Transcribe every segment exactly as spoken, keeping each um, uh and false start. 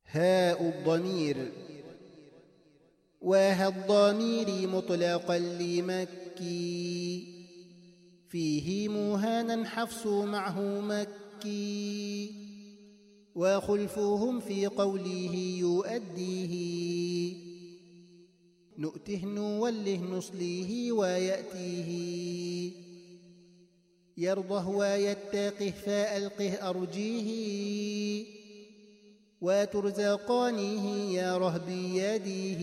هاء الضمير. وها الضمير مطلقا لمكي، فيه مهانا حفص معه مكي، وخلفهم في قوله يؤديه، نؤته نوله نصليه ويأتيه، يرضه ويتقه فألقه أرجيه، وترزقانه يا رهب يديه،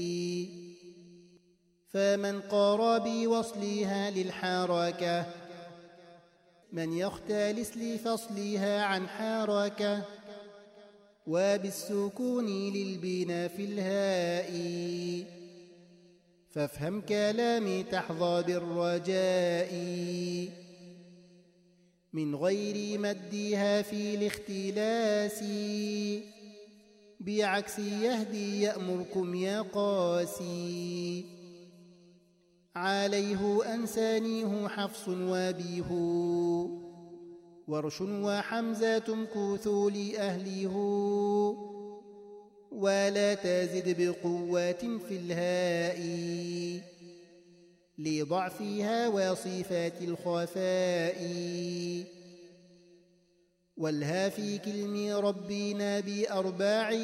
فمن قار بوصلها للحركة، من يختلس لفصلها عن حركة، وبالسكون للبناء في الهاء، فافهم كلامي تحظى بالرجاء، من غير مدها في الاختلاس، بعكس يهدي يأمركم يا قاسي، عليه أنسانيه حفص وبيه، ورش وحمزة كوثوا لأهله، ولا تزد بقوات في الهاء، لضعفها وصفات الخفاء، والها في كلم ربنا بأرباع،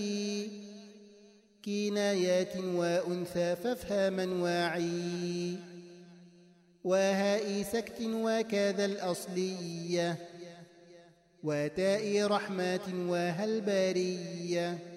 كنايات وأنثى فافهما واعي، وهاء سكت وكذا الأصلية، وتاء رحمة وهل برية.